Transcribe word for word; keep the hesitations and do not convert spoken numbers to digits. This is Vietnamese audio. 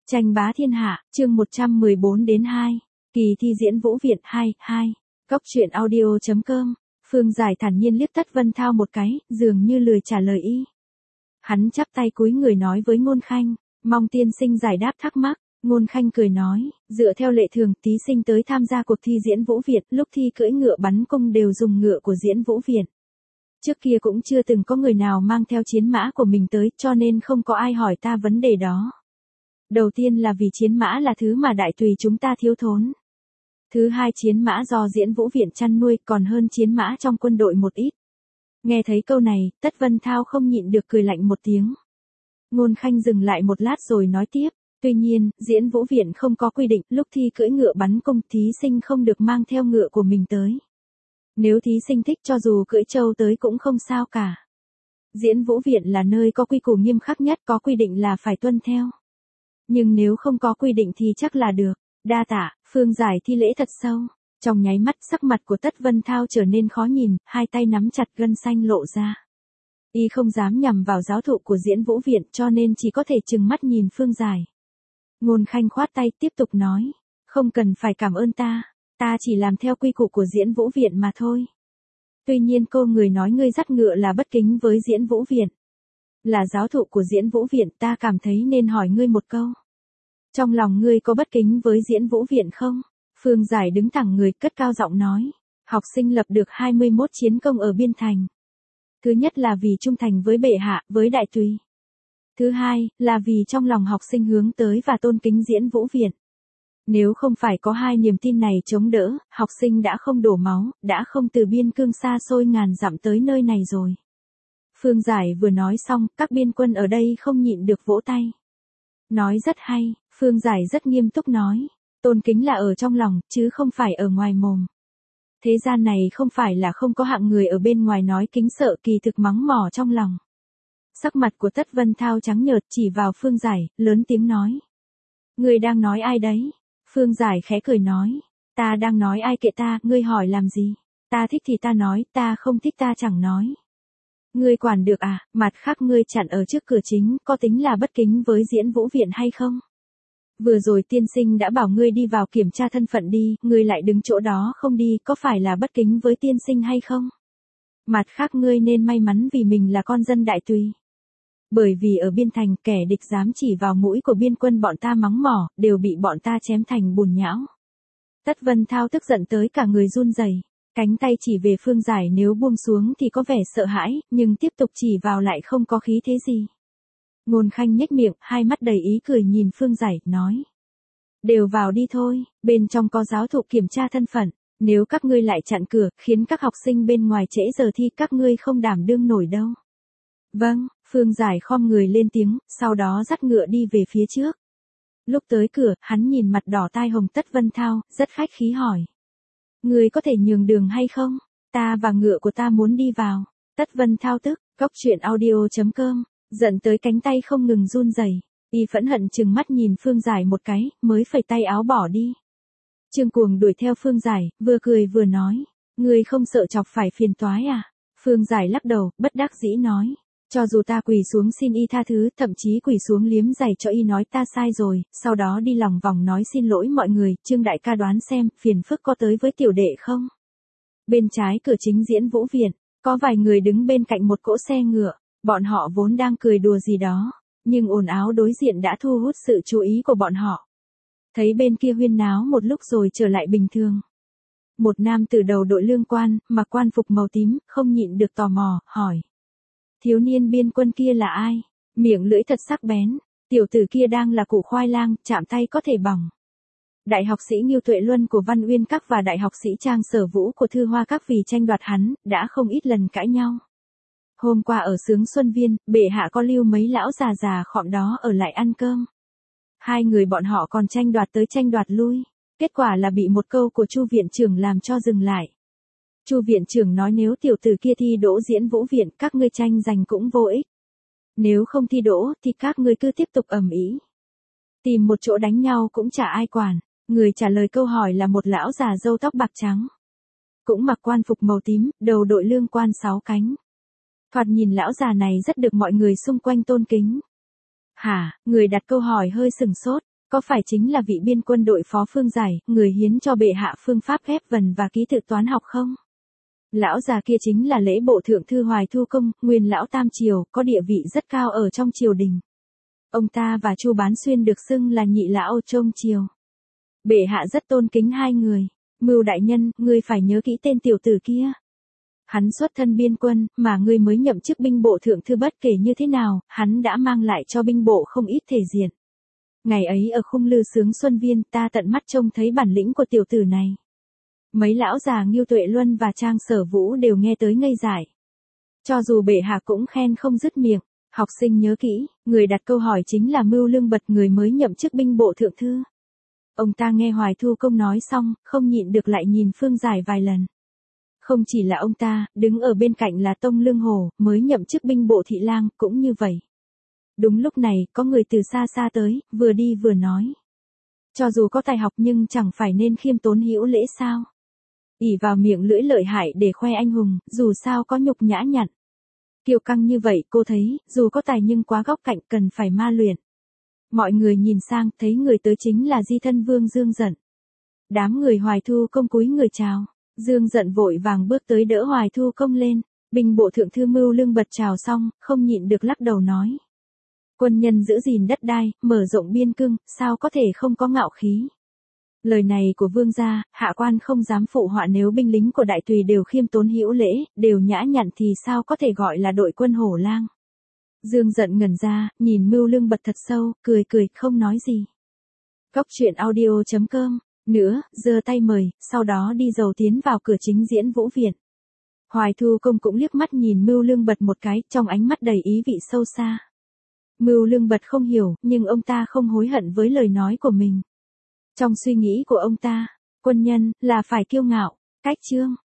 Tranh bá thiên hạ, chương một trăm mười bốn đến hai. Kỳ thi diễn Vũ Viện hai, hai. Cốc truyện audio chấm com. Phương Giải thản nhiên liếc Tất Vân Thao một cái, dường như lười trả lời y. Hắn chắp tay cúi người nói với Ngôn Khanh, mong tiên sinh giải đáp thắc mắc. Ngôn Khanh cười nói, dựa theo lệ thường, thí sinh tới tham gia cuộc thi diễn Vũ Viện, lúc thi cưỡi ngựa bắn cung đều dùng ngựa của diễn Vũ Viện. Trước kia cũng chưa từng có người nào mang theo chiến mã của mình tới, cho nên không có ai hỏi ta vấn đề đó. Đầu tiên là vì chiến mã là thứ mà đại tùy chúng ta thiếu thốn. Thứ hai, chiến mã do diễn Vũ Viện chăn nuôi còn hơn chiến mã trong quân đội một ít. Nghe thấy câu này, Tất Vân Thao không nhịn được cười lạnh một tiếng. Ngôn Khanh dừng lại một lát rồi nói tiếp, tuy nhiên, diễn Vũ Viện không có quy định lúc thi cưỡi ngựa bắn cung thí sinh không được mang theo ngựa của mình tới. Nếu thí sinh thích cho dù cưỡi trâu tới cũng không sao cả. Diễn Vũ Viện là nơi có quy củ nghiêm khắc nhất, có quy định là phải tuân theo. Nhưng nếu không có quy định thì chắc là được. Đa tạ. Phương Giải thi lễ thật sâu. Trong nháy mắt sắc mặt của Tất Vân Thao trở nên khó nhìn, hai tay nắm chặt gân xanh lộ ra. Y không dám nhằm vào giáo thụ của diễn Vũ Viện cho nên chỉ có thể trừng mắt nhìn Phương Giải. Ngôn Khanh khoát tay tiếp tục nói, không cần phải cảm ơn ta, ta chỉ làm theo quy củ của diễn Vũ Viện mà thôi. Tuy nhiên cô người nói ngươi dắt ngựa là bất kính với diễn Vũ Viện. Là giáo thụ của diễn Vũ Viện, ta cảm thấy nên hỏi ngươi một câu. Trong lòng ngươi có bất kính với diễn Vũ Viện không? Phương Giải đứng thẳng người cất cao giọng nói. Học sinh lập được hai mươi mốt chiến công ở Biên Thành. Thứ nhất là vì trung thành với bệ hạ, với đại tùy. Thứ hai, là vì trong lòng học sinh hướng tới và tôn kính diễn Vũ Viện. Nếu không phải có hai niềm tin này chống đỡ, học sinh đã không đổ máu, đã không từ biên cương xa xôi ngàn dặm tới nơi này rồi. Phương Giải vừa nói xong, các biên quân ở đây không nhịn được vỗ tay. Nói rất hay, Phương Giải rất nghiêm túc nói. Tôn kính là ở trong lòng, chứ không phải ở ngoài mồm. Thế gian này không phải là không có hạng người ở bên ngoài nói kính sợ kỳ thực mắng mỏ trong lòng. Sắc mặt của Tất Vân Thao trắng nhợt chỉ vào Phương Giải, lớn tiếng nói. Ngươi đang nói ai đấy? Phương Giải khẽ cười nói. Ta đang nói ai kệ ta, ngươi hỏi làm gì? Ta thích thì ta nói, ta không thích ta chẳng nói. Ngươi quản được à, mặt khác ngươi chặn ở trước cửa chính, có tính là bất kính với diễn Vũ Viện hay không? Vừa rồi tiên sinh đã bảo ngươi đi vào kiểm tra thân phận đi, ngươi lại đứng chỗ đó không đi, có phải là bất kính với tiên sinh hay không? Mặt khác ngươi nên may mắn vì mình là con dân đại tùy. Bởi vì ở Biên Thành, kẻ địch dám chỉ vào mũi của biên quân bọn ta mắng mỏ, đều bị bọn ta chém thành bùn nhão. Tất Vân Thao tức giận tới cả người run rẩy. Cánh tay chỉ về Phương Giải nếu buông xuống thì có vẻ sợ hãi, nhưng tiếp tục chỉ vào lại không có khí thế gì. Ngôn Khanh nhếch miệng, hai mắt đầy ý cười nhìn Phương Giải, nói. Đều vào đi thôi, bên trong có giáo thụ kiểm tra thân phận, nếu các ngươi lại chặn cửa, khiến các học sinh bên ngoài trễ giờ thi các ngươi không đảm đương nổi đâu. Vâng, Phương Giải khom người lên tiếng, sau đó dắt ngựa đi về phía trước. Lúc tới cửa, hắn nhìn mặt đỏ tai hồng Tất Vân Thao, rất khách khí hỏi. Ngươi có thể nhường đường hay không? Ta và ngựa của ta muốn đi vào. Tất Vân Thao tức, cốc truyện audio chấm com, giận tới cánh tay không ngừng run rẩy. Y phẫn hận chừng mắt nhìn Phương Giải một cái, mới phẩy tay áo bỏ đi. Trương Cuồng đuổi theo Phương Giải, vừa cười vừa nói. Ngươi không sợ chọc phải phiền toái à? Phương Giải lắc đầu, bất đắc dĩ nói. Cho dù ta quỳ xuống xin y tha thứ, thậm chí quỳ xuống liếm giày cho y nói ta sai rồi, sau đó đi lòng vòng nói xin lỗi mọi người, Trương đại ca đoán xem, phiền phức có tới với tiểu đệ không? Bên trái cửa chính diễn Vũ Viện, có vài người đứng bên cạnh một cỗ xe ngựa, bọn họ vốn đang cười đùa gì đó, nhưng ồn ào đối diện đã thu hút sự chú ý của bọn họ. Thấy bên kia huyên náo một lúc rồi trở lại bình thường. Một nam từ đầu đội lương quan, mặc quan phục màu tím, không nhịn được tò mò, hỏi. Thiếu niên biên quân kia là ai? Miệng lưỡi thật sắc bén. Tiểu tử kia đang là củ khoai lang, chạm tay có thể bỏng. Đại học sĩ Nghiêu Tuệ Luân của Văn Uyên Các và đại học sĩ Trang Sở Vũ của Thư Hoa Các vì tranh đoạt hắn, đã không ít lần cãi nhau. Hôm qua ở Sướng Xuân Viên, bệ hạ có lưu mấy lão già già khọm đó ở lại ăn cơm. Hai người bọn họ còn tranh đoạt tới tranh đoạt lui. Kết quả là bị một câu của Chu viện trưởng làm cho dừng lại. Chu viện trưởng nói nếu tiểu tử kia thi đỗ diễn Vũ Viện, các ngươi tranh giành cũng vô ích. Nếu không thi đỗ thì các ngươi cứ tiếp tục ầm ĩ. Tìm một chỗ đánh nhau cũng chả ai quản. Người trả lời câu hỏi là một lão già râu tóc bạc trắng. Cũng mặc quan phục màu tím, đầu đội lương quan sáu cánh. Thoạt nhìn lão già này rất được mọi người xung quanh tôn kính. Hả, người đặt câu hỏi hơi sừng sốt. Có phải chính là vị biên quân đội phó Phương Giải, người hiến cho bệ hạ phương pháp ghép vần và ký tự toán học không? Lão già kia chính là lễ bộ thượng thư Hoài Thu Công, nguyên lão Tam Triều, có địa vị rất cao ở trong triều đình. Ông ta và Chu Bán Xuyên được xưng là nhị lão trong triều. Bệ hạ rất tôn kính hai người. Mưu đại nhân, ngươi phải nhớ kỹ tên tiểu tử kia. Hắn xuất thân biên quân, mà ngươi mới nhậm chức binh bộ thượng thư, bất kể như thế nào, hắn đã mang lại cho binh bộ không ít thể diện. Ngày ấy ở khung lư sướng Xuân Viên, ta tận mắt trông thấy bản lĩnh của tiểu tử này. Mấy lão già Ngưu Tuệ Luân và Trang Sở Vũ đều nghe tới ngây dại. Cho dù bệ hạ cũng khen không dứt miệng, học sinh nhớ kỹ, người đặt câu hỏi chính là Mưu Lương Bật, người mới nhậm chức binh bộ thượng thư. Ông ta nghe Hoài Thu Công nói xong, không nhịn được lại nhìn Phương Giải vài lần. Không chỉ là ông ta, đứng ở bên cạnh là Tông Lương Hổ, mới nhậm chức binh bộ thị lang, cũng như vậy. Đúng lúc này, có người từ xa xa tới, vừa đi vừa nói. Cho dù có tài học nhưng chẳng phải nên khiêm tốn hữu lễ sao? ỷ vào miệng lưỡi lợi hại để khoe anh hùng, dù sao có nhục nhã nhặn. Kiêu căng như vậy, cô thấy, dù có tài nhưng quá góc cạnh, cần phải ma luyện. Mọi người nhìn sang, thấy người tới chính là Di Thân Vương Dương Dận. Đám người Hoài Thu Công cúi người chào. Dương Dận vội vàng bước tới đỡ Hoài Thu Công lên. Binh bộ thượng thư Mưu Lương Bật chào xong, không nhịn được lắc đầu nói. Quân nhân giữ gìn đất đai, mở rộng biên cương, sao có thể không có ngạo khí. Lời này của vương gia, hạ quan không dám phụ họa, nếu binh lính của đại tùy đều khiêm tốn hữu lễ, đều nhã nhặn thì sao có thể gọi là đội quân hổ lang. Dương Dận ngẩn ra, nhìn Mưu Lương Bật thật sâu, cười cười, không nói gì. Cốc truyện audio chấm com, nữa, giơ tay mời, sau đó đi dầu tiến vào cửa chính diễn Vũ Viện. Hoài Thu Công cũng liếc mắt nhìn Mưu Lương Bật một cái, trong ánh mắt đầy ý vị sâu xa. Mưu Lương Bật không hiểu, nhưng ông ta không hối hận với lời nói của mình. Trong suy nghĩ của ông ta, quân nhân, là phải kiêu ngạo, cách chương.